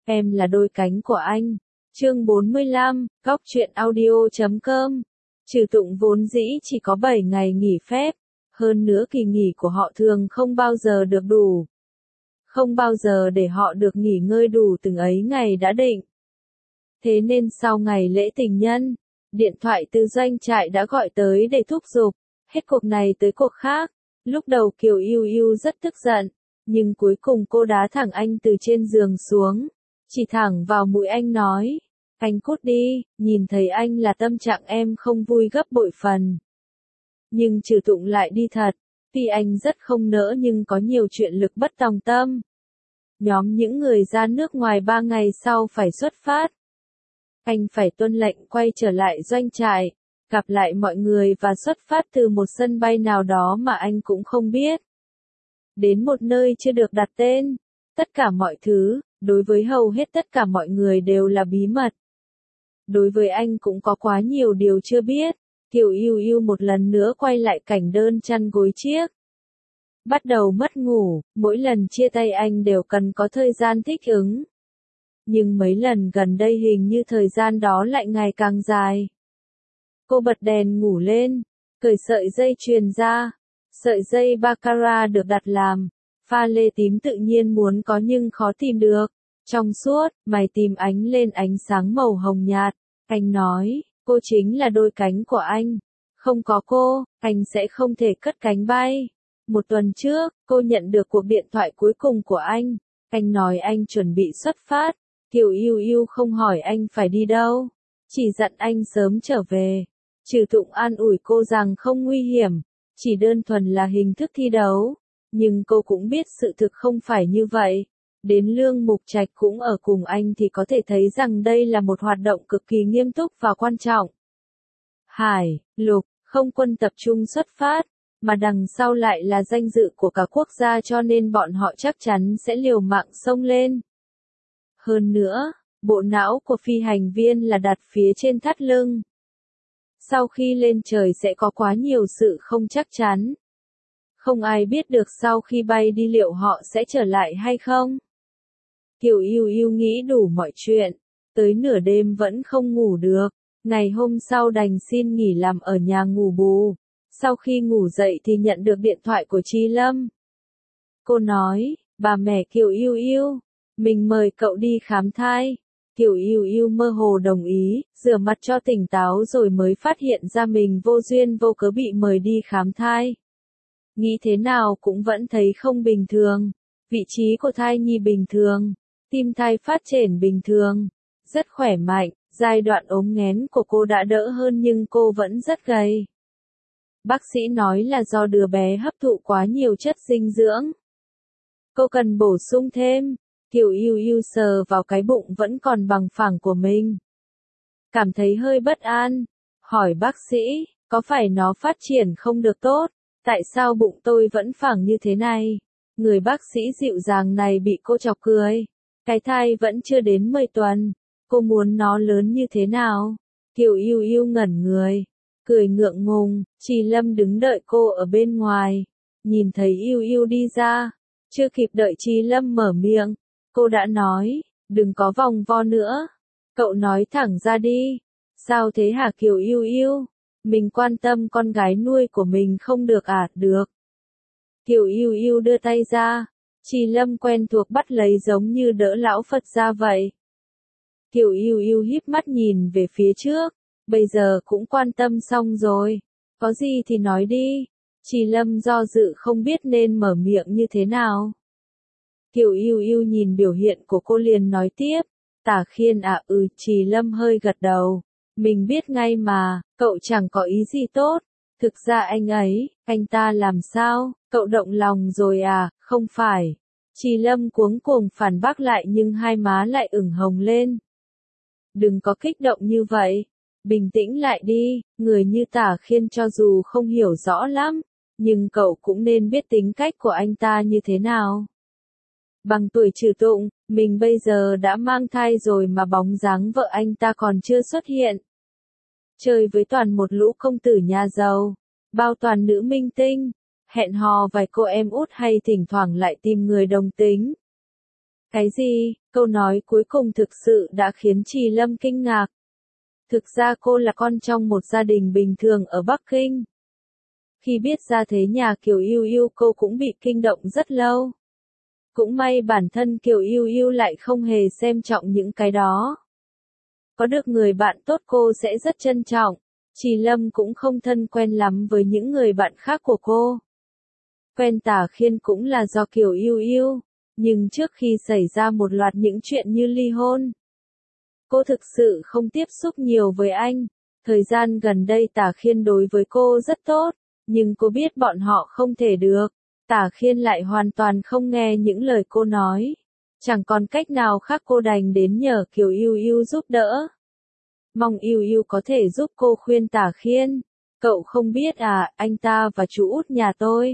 Em là đôi cánh của anh. Chương 45, Góc truyện audio.com. Trừ Tụng vốn dĩ chỉ có 7 ngày nghỉ phép, hơn nữa kỳ nghỉ của họ thường không bao giờ được đủ. Không bao giờ để họ được nghỉ ngơi đủ từng ấy ngày đã định. Thế nên sau ngày lễ tình nhân, điện thoại từ doanh trại đã gọi tới để thúc giục, hết cuộc này tới cuộc khác. Lúc đầu Kiều Yêu Yêu rất tức giận, nhưng cuối cùng cô đá thẳng anh từ trên giường xuống, chỉ thẳng vào mũi anh nói, anh cút đi, nhìn thấy anh là tâm trạng em không vui gấp bội phần. Nhưng Trừ Tụng lại đi thật, tuy anh rất không nỡ nhưng có nhiều chuyện lực bất tòng tâm. Nhóm những người ra nước ngoài 3 ngày sau phải xuất phát. Anh phải tuân lệnh quay trở lại doanh trại, gặp lại mọi người và xuất phát từ một sân bay nào đó mà anh cũng không biết. Đến một nơi chưa được đặt tên, tất cả mọi thứ, đối với hầu hết tất cả mọi người đều là bí mật. Đối với anh cũng có quá nhiều điều chưa biết. Kiều Yêu Yêu một lần nữa quay lại cảnh đơn chăn gối chiếc. Bắt đầu mất ngủ, mỗi lần chia tay anh đều cần có thời gian thích ứng. Nhưng mấy lần gần đây hình như thời gian đó lại ngày càng dài. Cô bật đèn ngủ lên, cởi sợi dây chuyền ra. Sợi dây baccarat được đặt làm, pha lê tím tự nhiên muốn có nhưng khó tìm được. Trong suốt, mày tìm ánh lên ánh sáng màu hồng nhạt. Anh nói, cô chính là đôi cánh của anh. Không có cô, anh sẽ không thể cất cánh bay. Một tuần trước, cô nhận được cuộc điện thoại cuối cùng của anh. Anh nói anh chuẩn bị xuất phát. Kiều Yêu Yêu không hỏi anh phải đi đâu, chỉ dặn anh sớm trở về. Trừ Tụng an ủi cô rằng không nguy hiểm, chỉ đơn thuần là hình thức thi đấu. Nhưng cô cũng biết sự thực không phải như vậy. Đến Lương Mục Trạch cũng ở cùng anh thì có thể thấy rằng đây là một hoạt động cực kỳ nghiêm túc và quan trọng. Hải, Lục, không quân tập trung xuất phát, mà đằng sau lại là danh dự của cả quốc gia cho nên bọn họ chắc chắn sẽ liều mạng xông lên. Hơn nữa, bộ não của phi hành viên là đặt phía trên thắt lưng. Sau khi lên trời sẽ có quá nhiều sự không chắc chắn. Không ai biết được sau khi bay đi liệu họ sẽ trở lại hay không. Kiều Yêu Yêu nghĩ đủ mọi chuyện, tới nửa đêm vẫn không ngủ được. Ngày hôm sau đành xin nghỉ làm ở nhà ngủ bù. Sau khi ngủ dậy thì nhận được điện thoại của Chi Lâm. Cô nói, bà mẹ Kiều Yêu Yêu, mình mời cậu đi khám thai. Kiều Yêu Yêu mơ hồ đồng ý, rửa mặt cho tỉnh táo rồi mới phát hiện ra mình vô duyên vô cớ bị mời đi khám thai. Nghĩ thế nào cũng vẫn thấy không bình thường. Vị trí của thai nhi bình thường, tim thai phát triển bình thường, rất khỏe mạnh. Giai đoạn ốm nghén của cô đã đỡ hơn nhưng cô vẫn rất gầy. Bác sĩ nói là do đứa bé hấp thụ quá nhiều chất dinh dưỡng. Cô cần bổ sung thêm. Kiều Yêu Yêu sờ vào cái bụng vẫn còn bằng phẳng của mình. Cảm thấy hơi bất an. Hỏi bác sĩ, có phải nó phát triển không được tốt? Tại sao bụng tôi vẫn phẳng như thế này? Người bác sĩ dịu dàng này bị cô chọc cười. Cái thai vẫn chưa đến 10 tuần. Cô muốn nó lớn như thế nào? Kiều Yêu Yêu ngẩn người, cười ngượng ngùng. Chi Lâm đứng đợi cô ở bên ngoài. Nhìn thấy Yêu Yêu đi ra, chưa kịp đợi Chi Lâm mở miệng, cô đã nói, đừng có vòng vo nữa. Cậu nói thẳng ra đi. Sao thế hả Kiều Yêu Yêu? Mình quan tâm con gái nuôi của mình không được à? Được. Kiều Yêu Yêu đưa tay ra. Chi Lâm quen thuộc bắt lấy giống như đỡ lão Phật ra vậy. Kiều Yêu Yêu híp mắt nhìn về phía trước. Bây giờ cũng quan tâm xong rồi. Có gì thì nói đi. Chi Lâm do dự không biết nên mở miệng như thế nào. Kiều Yêu Yêu nhìn biểu hiện của cô liền nói tiếp. Tả Khiên à? Chi Lâm hơi gật đầu. Mình biết ngay mà, cậu chẳng có ý gì tốt. Thực ra anh ta làm sao? Cậu động lòng rồi à? Không phải. Chi Lâm cuống cuồng phản bác lại nhưng hai má lại ửng hồng lên. Đừng có kích động như vậy. Bình tĩnh lại đi, người như Tả Khiên cho dù không hiểu rõ lắm, nhưng cậu cũng nên biết tính cách của anh ta như thế nào. Bằng tuổi Trừ Tụng, mình bây giờ đã mang thai rồi mà bóng dáng vợ anh ta còn chưa xuất hiện. Chơi với toàn một lũ công tử nhà giàu, bao toàn nữ minh tinh, hẹn hò vài cô em út hay thỉnh thoảng lại tìm người đồng tính. Cái gì? Câu nói cuối cùng thực sự đã khiến Trì Lâm kinh ngạc. Thực ra cô là con trong một gia đình bình thường ở Bắc Kinh. Khi biết ra thế nhà Kiều Yêu Yêu cô cũng bị kinh động rất lâu. Cũng may bản thân Kiều Yêu Yêu lại không hề xem trọng những cái đó. Có được người bạn tốt cô sẽ rất trân trọng. Trì Lâm cũng không thân quen lắm với những người bạn khác của cô. Quen Tả Khiên cũng là do Kiều Yêu Yêu, nhưng trước khi xảy ra một loạt những chuyện như ly hôn, cô thực sự không tiếp xúc nhiều với anh. Thời gian gần đây Tả Khiên đối với cô rất tốt, nhưng cô biết bọn họ không thể được. Tả Khiên lại hoàn toàn không nghe những lời cô nói. Chẳng còn cách nào khác cô đành đến nhờ Kiều Yêu Yêu giúp đỡ. Mong Yêu Yêu có thể giúp cô khuyên Tả Khiên. Cậu không biết à, anh ta và chú út nhà tôi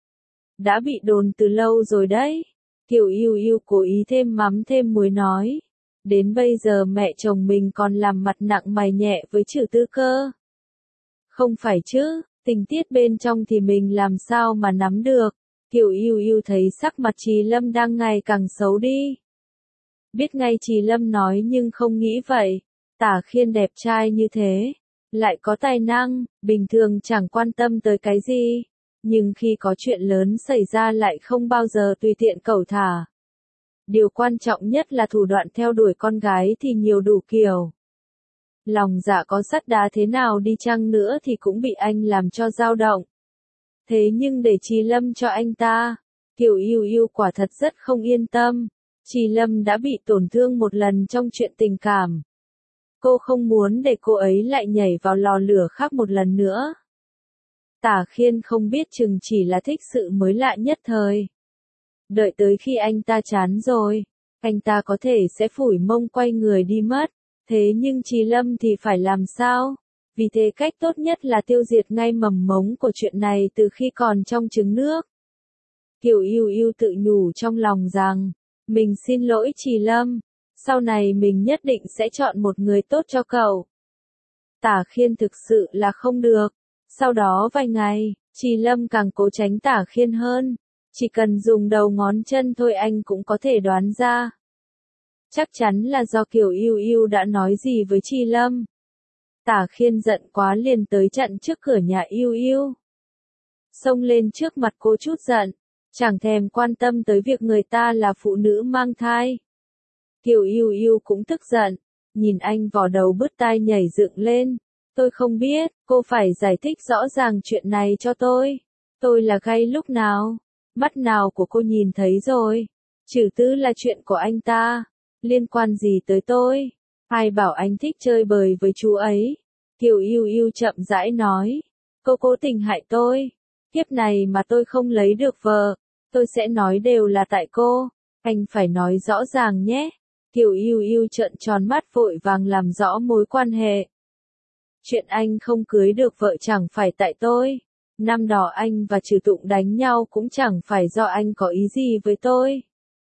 đã bị đồn từ lâu rồi đấy. Kiều Yêu Yêu cố ý thêm mắm thêm muối nói. Đến bây giờ mẹ chồng mình còn làm mặt nặng mày nhẹ với Trử Tư cơ. Không phải chứ, tình tiết bên trong thì mình làm sao mà nắm được. Kiều Yêu Yêu thấy sắc mặt Trì Lâm đang ngày càng xấu đi. Biết ngay Trì Lâm nói nhưng không nghĩ vậy. Tả Khiên đẹp trai như thế, lại có tài năng, bình thường chẳng quan tâm tới cái gì. Nhưng khi có chuyện lớn xảy ra lại không bao giờ tùy tiện cẩu thả. Điều quan trọng nhất là thủ đoạn theo đuổi con gái thì nhiều đủ kiểu. Lòng dạ có sắt đá thế nào đi chăng nữa thì cũng bị anh làm cho dao động. Thế nhưng để Trì Lâm cho anh ta, Kiều Yêu Yêu quả thật rất không yên tâm. Trì Lâm đã bị tổn thương một lần trong chuyện tình cảm. Cô không muốn để cô ấy lại nhảy vào lò lửa khác một lần nữa. Tả Khiên không biết chừng chỉ là thích sự mới lạ nhất thời. Đợi tới khi anh ta chán rồi, anh ta có thể sẽ phủi mông quay người đi mất. Thế nhưng Trì Lâm thì phải làm sao? Vì thế cách tốt nhất là tiêu diệt ngay mầm mống của chuyện này từ khi còn trong trứng nước. Kiều Yêu Yêu tự nhủ trong lòng rằng, mình xin lỗi Trì Lâm, sau này mình nhất định sẽ chọn một người tốt cho cậu. Tả Khiên thực sự là không được. Sau đó vài ngày, Trì Lâm càng cố tránh Tả Khiên hơn. Chỉ cần dùng đầu ngón chân thôi anh cũng có thể đoán ra. Chắc chắn là do Kiều Yêu Yêu đã nói gì với Trì Lâm. Tả Khiên giận quá liền tới chặn trước cửa nhà Yêu Yêu. Xông lên trước mặt cô chút giận, chẳng thèm quan tâm tới việc người ta là phụ nữ mang thai. Kiều Yêu Yêu cũng tức giận, nhìn anh vò đầu bứt tai nhảy dựng lên. Tôi không biết, cô phải giải thích rõ ràng chuyện này cho tôi. Tôi là gay lúc nào? Mắt nào của cô nhìn thấy rồi. Trử Tư là chuyện của anh ta. Liên quan gì tới tôi? Ai bảo anh thích chơi bời với chú ấy? Kiều Yêu Yêu chậm rãi nói. Cô cố tình hại tôi. Kiếp này mà tôi không lấy được vợ, tôi sẽ nói đều là tại cô. Anh phải nói rõ ràng nhé. Kiều Yêu Yêu trợn tròn mắt vội vàng làm rõ mối quan hệ. Chuyện anh không cưới được vợ chẳng phải tại tôi. Năm đó anh và Trừ Tụng đánh nhau cũng chẳng phải do anh có ý gì với tôi.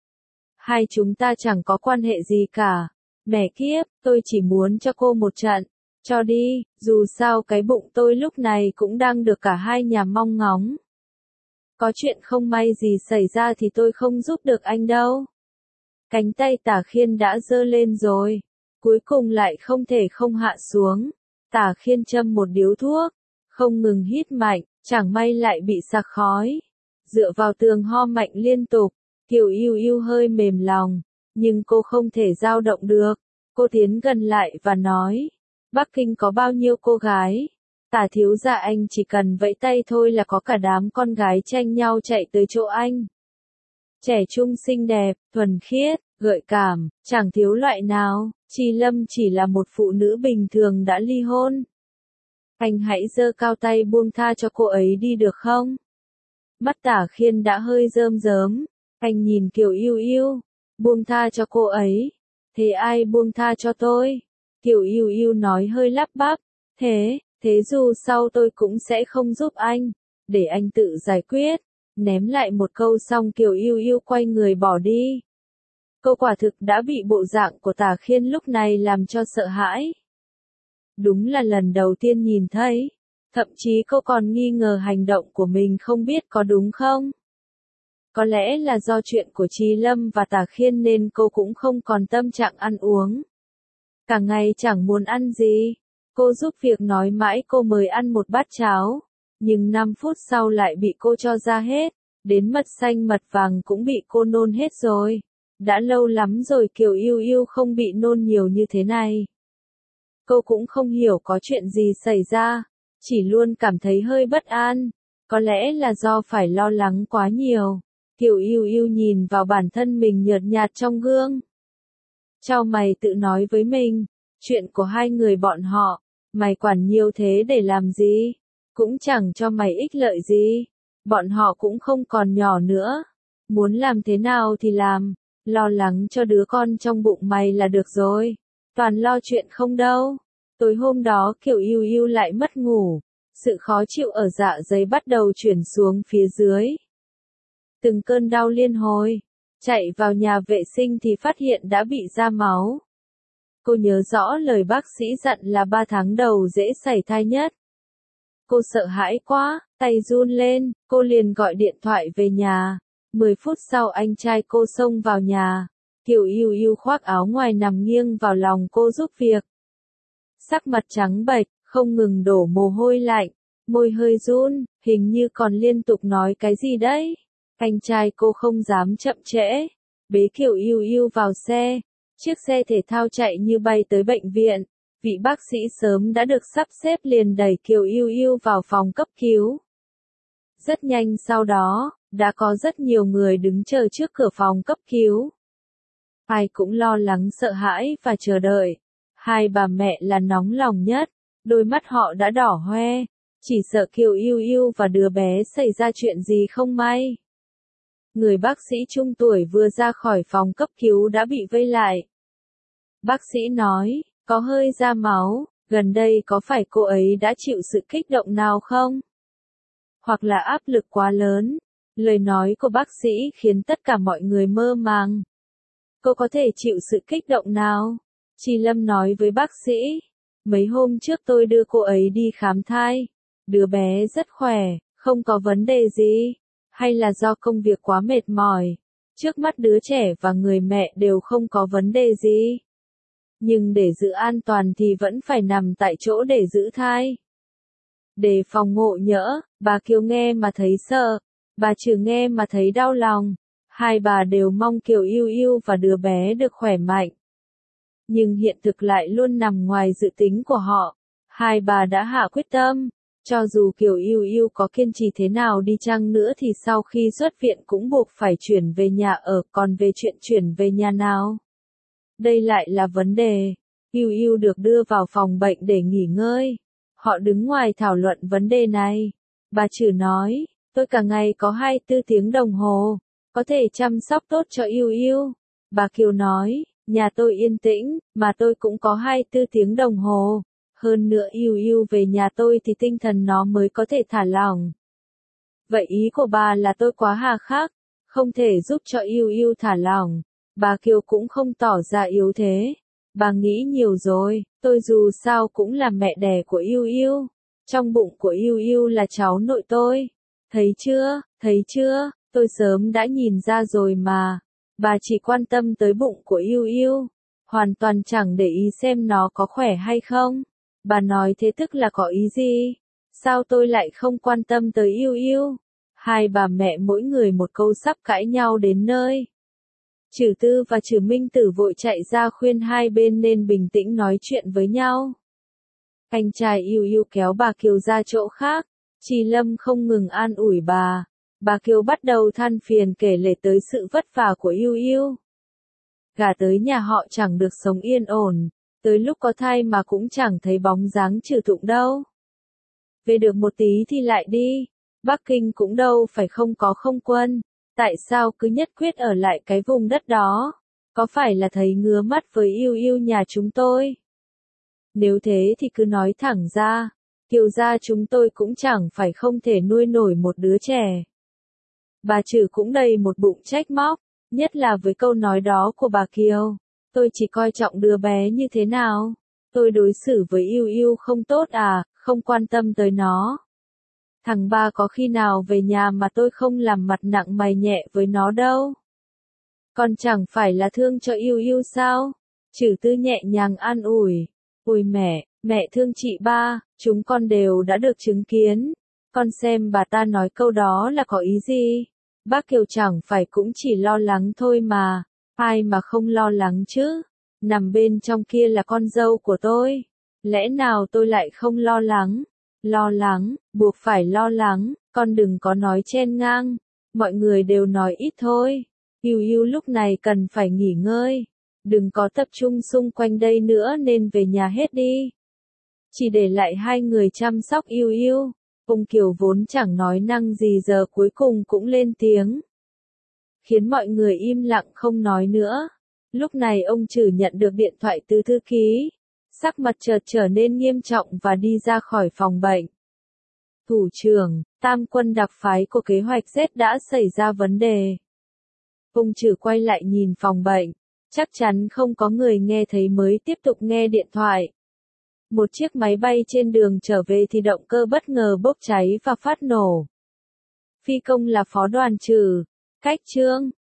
Hai chúng ta chẳng có quan hệ gì cả. Mẹ kiếp, tôi chỉ muốn cho cô một trận. Cho đi, dù sao cái bụng tôi lúc này cũng đang được cả hai nhà mong ngóng. Có chuyện không may gì xảy ra thì tôi không giúp được anh đâu. Cánh tay Tả Khiên đã giơ lên rồi. Cuối cùng lại không thể không hạ xuống. Tả Khiên châm một điếu thuốc. Không ngừng hít mạnh, chẳng may lại bị sặc khói. Dựa vào tường ho mạnh liên tục. Kiều Yêu Yêu hơi mềm lòng. Nhưng cô không thể dao động được. Cô tiến gần lại và nói. Bắc Kinh có bao nhiêu cô gái? Tả thiếu gia anh chỉ cần vẫy tay thôi là có cả đám con gái tranh nhau chạy tới chỗ anh. Trẻ trung xinh đẹp, thuần khiết, gợi cảm, chẳng thiếu loại nào. Trì Lâm chỉ là một phụ nữ bình thường đã ly hôn. Anh hãy giơ cao tay buông tha cho cô ấy đi được không? Mắt Tả Khiên đã hơi rơm rớm. Anh nhìn Kiều Yêu Yêu. Buông tha cho cô ấy. Thế ai buông tha cho tôi? Kiều Yêu Yêu nói hơi lắp bắp. Thế dù sau tôi cũng sẽ không giúp anh. Để anh tự giải quyết. Ném lại một câu xong Kiều Yêu Yêu quay người bỏ đi. Cô quả thực đã bị bộ dạng của Tả Khiên lúc này làm cho sợ hãi. Đúng là lần đầu tiên nhìn thấy. Thậm chí cô còn nghi ngờ hành động của mình không biết có đúng không. Có lẽ là do chuyện của Chí Lâm và Tả Khiên nên cô cũng không còn tâm trạng ăn uống. Cả ngày chẳng muốn ăn gì. Cô giúp việc nói mãi cô mời ăn một bát cháo. Nhưng 5 phút sau lại bị cô cho ra hết. Đến mật xanh mật vàng cũng bị cô nôn hết rồi. Đã lâu lắm rồi Kiều Yêu Yêu không bị nôn nhiều như thế này. Cô cũng không hiểu có chuyện gì xảy ra. Chỉ luôn cảm thấy hơi bất an. Có lẽ là do phải lo lắng quá nhiều. Kiều Yêu Yêu nhìn vào bản thân mình nhợt nhạt trong gương. Chau mày tự nói với mình, chuyện của hai người bọn họ, mày quản nhiều thế để làm gì? Cũng chẳng cho mày ích lợi gì. Bọn họ cũng không còn nhỏ nữa. Muốn làm thế nào thì làm, lo lắng cho đứa con trong bụng mày là được rồi. Toàn lo chuyện không đâu. Tối hôm đó Kiều Yêu Yêu lại mất ngủ. Sự khó chịu ở dạ dày bắt đầu chuyển xuống phía dưới. Từng cơn đau liên hồi. Chạy vào nhà vệ sinh thì phát hiện đã bị ra máu. Cô nhớ rõ lời bác sĩ dặn là 3 tháng đầu dễ xảy thai nhất. Cô sợ hãi quá, tay run lên, cô liền gọi điện thoại về nhà. 10 phút sau anh trai cô xông vào nhà. Kiều Yêu Yêu khoác áo ngoài nằm nghiêng vào lòng cô giúp việc. Sắc mặt trắng bệch, không ngừng đổ mồ hôi lạnh, môi hơi run, hình như còn liên tục nói cái gì đấy. Anh trai cô không dám chậm trễ, bế Kiều Yêu Yêu vào xe. Chiếc xe thể thao chạy như bay tới bệnh viện. Vị bác sĩ sớm đã được sắp xếp liền đẩy Kiều Yêu Yêu vào phòng cấp cứu. Rất nhanh sau đó, đã có rất nhiều người đứng chờ trước cửa phòng cấp cứu. Ai cũng lo lắng sợ hãi và chờ đợi. Hai bà mẹ là nóng lòng nhất, đôi mắt họ đã đỏ hoe, chỉ sợ Kiều Yêu Yêu và đứa bé xảy ra chuyện gì không may. Người bác sĩ trung tuổi vừa ra khỏi phòng cấp cứu đã bị vây lại. Bác sĩ nói, có hơi ra máu, gần đây có phải cô ấy đã chịu sự kích động nào không? Hoặc là áp lực quá lớn? Lời nói của bác sĩ khiến tất cả mọi người mơ màng. Cô có thể chịu sự kích động nào? Chí Lâm nói với bác sĩ, mấy hôm trước tôi đưa cô ấy đi khám thai. Đứa bé rất khỏe, không có vấn đề gì. Hay là do công việc quá mệt mỏi? Trước mắt đứa trẻ và người mẹ đều không có vấn đề gì. Nhưng để giữ an toàn thì vẫn phải nằm tại chỗ để giữ thai. Để phòng ngộ nhỡ, bà Kiều nghe mà thấy sợ, bà Trừ nghe mà thấy đau lòng. Hai bà đều mong Kiều Yêu Yêu và đứa bé được khỏe mạnh. Nhưng hiện thực lại luôn nằm ngoài dự tính của họ. Hai bà đã hạ quyết tâm. Cho dù Kiều Yêu Yêu có kiên trì thế nào đi chăng nữa thì sau khi xuất viện cũng buộc phải chuyển về nhà ở, còn về chuyện chuyển về nhà nào? Đây lại là vấn đề. Yêu Yêu được đưa vào phòng bệnh để nghỉ ngơi. Họ đứng ngoài thảo luận vấn đề này. Bà Trừ nói, tôi cả ngày có 24 tiếng đồng hồ, có thể chăm sóc tốt cho Yêu Yêu. Bà Kiều nói, nhà tôi yên tĩnh, mà tôi cũng có 24 tiếng đồng hồ. Hơn nữa Yêu Yêu về nhà tôi thì tinh thần nó mới có thể thả lỏng. Vậy ý của bà là tôi quá hà khắc, không thể giúp cho Yêu Yêu thả lỏng. Bà Kiều cũng không tỏ ra yếu thế. Bà nghĩ nhiều rồi, tôi dù sao cũng là mẹ đẻ của Yêu Yêu. Trong bụng của Yêu Yêu là cháu nội tôi. Thấy chưa, tôi sớm đã nhìn ra rồi mà. Bà chỉ quan tâm tới bụng của Yêu Yêu. Hoàn toàn chẳng để ý xem nó có khỏe hay không. Bà nói thế tức là có ý gì? Sao tôi lại không quan tâm tới Yêu Yêu? Hai bà mẹ mỗi người một câu sắp cãi nhau đến nơi. Trừ Tư và Trừ Minh Tử vội chạy ra khuyên hai bên nên bình tĩnh nói chuyện với nhau. Anh trai Yêu Yêu kéo bà Kiều ra chỗ khác. Chí Lâm không ngừng an ủi bà. Bà Kiều bắt đầu than phiền kể lể tới sự vất vả của Yêu Yêu. Gả tới nhà họ chẳng được sống yên ổn. Tới lúc có thai mà cũng chẳng thấy bóng dáng Trừ Tụng đâu. Về được một tí thì lại đi. Bắc Kinh cũng đâu phải không có không quân. Tại sao cứ nhất quyết ở lại cái vùng đất đó? Có phải là thấy ngứa mắt với Yêu Yêu nhà chúng tôi? Nếu thế thì cứ nói thẳng ra. Kiều gia chúng tôi cũng chẳng phải không thể nuôi nổi một đứa trẻ. Bà Trừ cũng đầy một bụng trách móc. Nhất là với câu nói đó của bà Kiều. Tôi chỉ coi trọng đứa bé như thế nào? Tôi đối xử với Yêu Yêu không tốt à, không quan tâm tới nó. Thằng ba có khi nào về nhà mà tôi không làm mặt nặng mày nhẹ với nó đâu. Con chẳng phải là thương cho yêu yêu sao? Trừ Tư nhẹ nhàng an ủi. Ôi mẹ thương chị ba, chúng con đều đã được chứng kiến. Con xem bà ta nói câu đó là có ý gì? Bác Kiều chẳng phải cũng chỉ lo lắng thôi mà. Ai mà không lo lắng chứ? Nằm bên trong kia là con dâu của tôi. Lẽ nào tôi lại không lo lắng? Lo lắng, buộc phải lo lắng, con đừng có nói chen ngang. Mọi người đều nói ít thôi. Yêu yêu lúc này cần phải nghỉ ngơi. Đừng có tập trung xung quanh đây nữa nên về nhà hết đi. Chỉ để lại hai người chăm sóc yêu yêu. Ông Kiều vốn chẳng nói năng gì giờ cuối cùng cũng lên tiếng. Khiến mọi người im lặng không nói nữa. Lúc này ông Trử nhận được điện thoại từ thư ký. Sắc mặt chợt trở nên nghiêm trọng và đi ra khỏi phòng bệnh. Thủ trưởng, tam quân đặc phái của kế hoạch Z đã xảy ra vấn đề. Ông Trử quay lại nhìn phòng bệnh. Chắc chắn không có người nghe thấy mới tiếp tục nghe điện thoại. Một chiếc máy bay trên đường trở về thì động cơ bất ngờ bốc cháy và phát nổ. Phi công là Phó Đoàn Trử, Cách Trương,